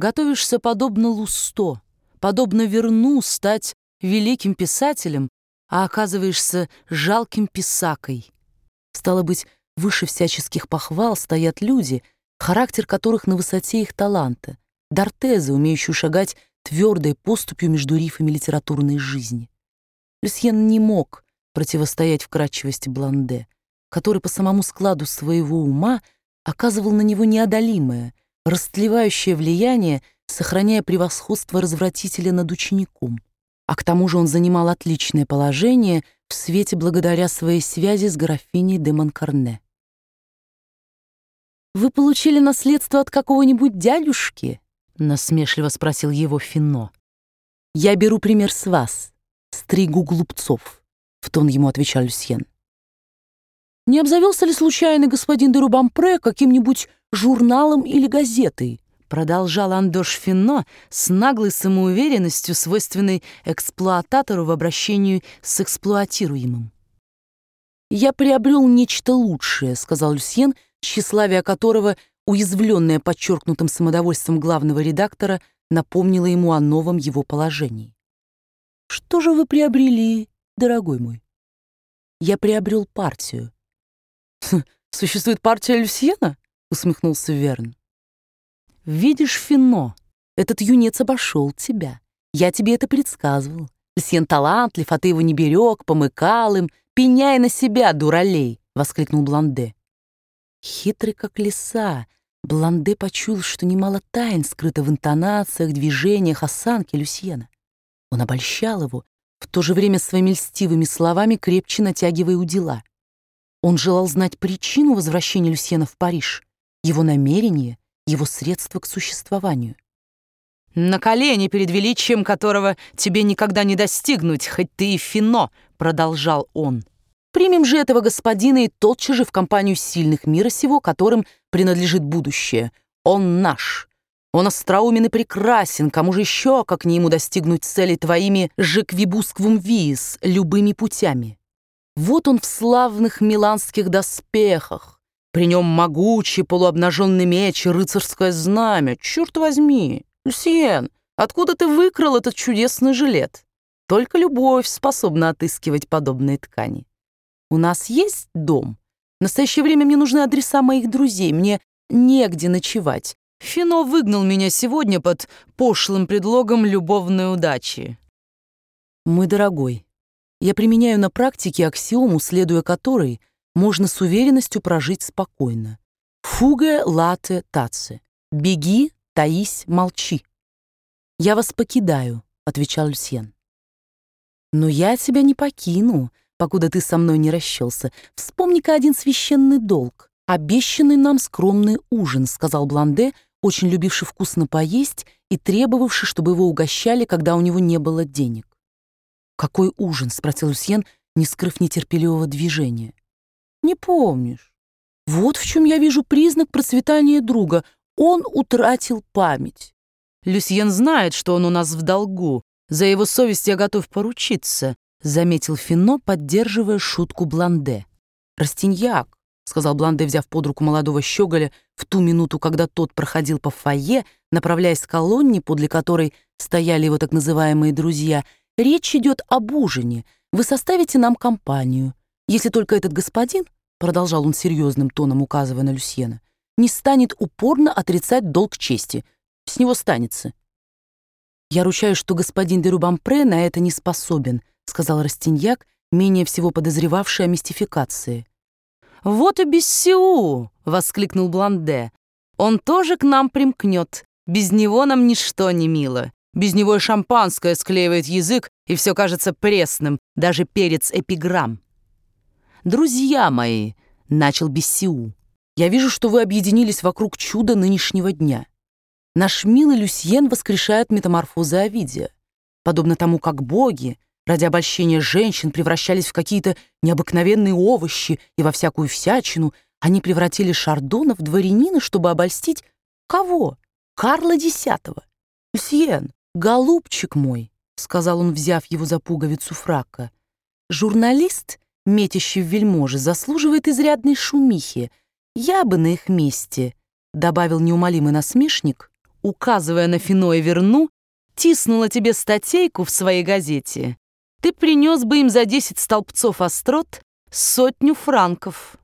Готовишься подобно Лусто, подобно Верну стать великим писателем, а оказываешься жалким писакой. Стало быть, выше всяческих похвал стоят люди, характер которых на высоте их таланта, д'Артезы, умеющие шагать твердой поступью между рифами литературной жизни. Люсьен не мог противостоять вкрадчивости Бланде, который по самому складу своего ума оказывал на него неодолимое, растлевающее влияние, сохраняя превосходство развратителя над учеником. А к тому же он занимал отличное положение в свете благодаря своей связи с графиней де Монкарне. «Вы получили наследство от какого-нибудь дядюшки?» — насмешливо спросил его Финно. «Я беру пример с вас, стригу глупцов», — в тон ему отвечал Люсьен. «Не обзавелся ли случайно господин де Рубампре каким-нибудь журналом или газетой?» — продолжал Андош Финно с наглой самоуверенностью, свойственной эксплуататору в обращении с эксплуатируемым. «Я приобрел нечто лучшее», — сказал Люсьен, тщеславие которого, уязвленное подчеркнутым самодовольством главного редактора, напомнило ему о новом его положении. «Что же вы приобрели, дорогой мой?» «Я приобрел партию». «Существует партия Люсьена?» — усмехнулся Верн. «Видишь, Финно, этот юнец обошел тебя. Я тебе это предсказывал. Люсьен талантлив, а ты его не берег, помыкал им. Пеняй на себя, дуралей!» — воскликнул Бланде. Хитрый как лиса, Бланде почуял, что немало тайн скрыто в интонациях, движениях, осанке Люсьена. Он обольщал его, в то же время своими льстивыми словами крепче натягивая удила. Он желал знать причину возвращения Люсьена в Париж, его намерения, его средства к существованию. «На колени перед величием, которого тебе никогда не достигнуть, хоть ты и Финно», — продолжал он. «Примем же этого господина и тотчас же в компанию сильных мира сего, которым принадлежит будущее. Он наш. Он остроумен и прекрасен. Кому же еще, как не ему, достигнуть цели твоими же квибусквум виис, любыми путями? Вот он в славных миланских доспехах. При нем могучий полуобнаженный меч и рыцарское знамя. Черт возьми, Люсьен, откуда ты выкрал этот чудесный жилет? Только любовь способна отыскивать подобные ткани. У нас есть дом. В настоящее время мне нужны адреса моих друзей. Мне негде ночевать. Финно выгнал меня сегодня под пошлым предлогом любовной удачи». «Мой дорогой, я применяю на практике аксиому, следуя которой можно с уверенностью прожить спокойно. Фуге лате таце. Беги, таись, молчи». «Я вас покидаю», — отвечал Люсьен. «Но я тебя не покину, покуда ты со мной не расчелся. Вспомни-ка один священный долг. Обещанный нам скромный ужин», — сказал Бланде, очень любивший вкусно поесть и требовавший, чтобы его угощали, когда у него не было денег. «Какой ужин?» — спросил Люсьен, не скрыв нетерпеливого движения. «Не помнишь? Вот в чем я вижу признак процветания друга. Он утратил память». «Люсьен знает, что он у нас в долгу. За его совесть я готов поручиться», — заметил Финно, поддерживая шутку Бланде. «Растиньяк», — сказал Бланде, взяв под руку молодого щеголя в ту минуту, когда тот проходил по фойе, направляясь к колонне, подле которой стояли его так называемые друзья, — «речь идет об ужине. Вы составите нам компанию. Если только этот господин, — продолжал он серьезным тоном, указывая на Люсьена, — не станет упорно отрицать долг чести. С него станется». «Я ручаюсь, что господин де Рубампре на это не способен», — сказал Растиньяк, менее всего подозревавший о мистификации. «Вот и Бессиу!» — воскликнул Бланде. «Он тоже к нам примкнет. Без него нам ничто не мило. Без него и шампанское склеивает язык, и все кажется пресным, даже перец эпиграмм». «Друзья мои», — начал Бессиу, — «я вижу, что вы объединились вокруг чуда нынешнего дня. Наш милый Люсьен воскрешает метаморфозы Овидия. Подобно тому, как боги ради обольщения женщин превращались в какие-то необыкновенные овощи и во всякую всячину, они превратили Шардона в дворянина, чтобы обольстить кого? Карла X. «Люсьен, голубчик мой», — сказал он, взяв его за пуговицу фрака, — «журналист, метящий в вельможи, заслуживает изрядной шумихи. Я бы на их месте», — добавил неумолимый насмешник, указывая на Фино и Верну, тиснула тебе статейку в своей газете, ты принес бы им за 10 столбцов острот 100 франков.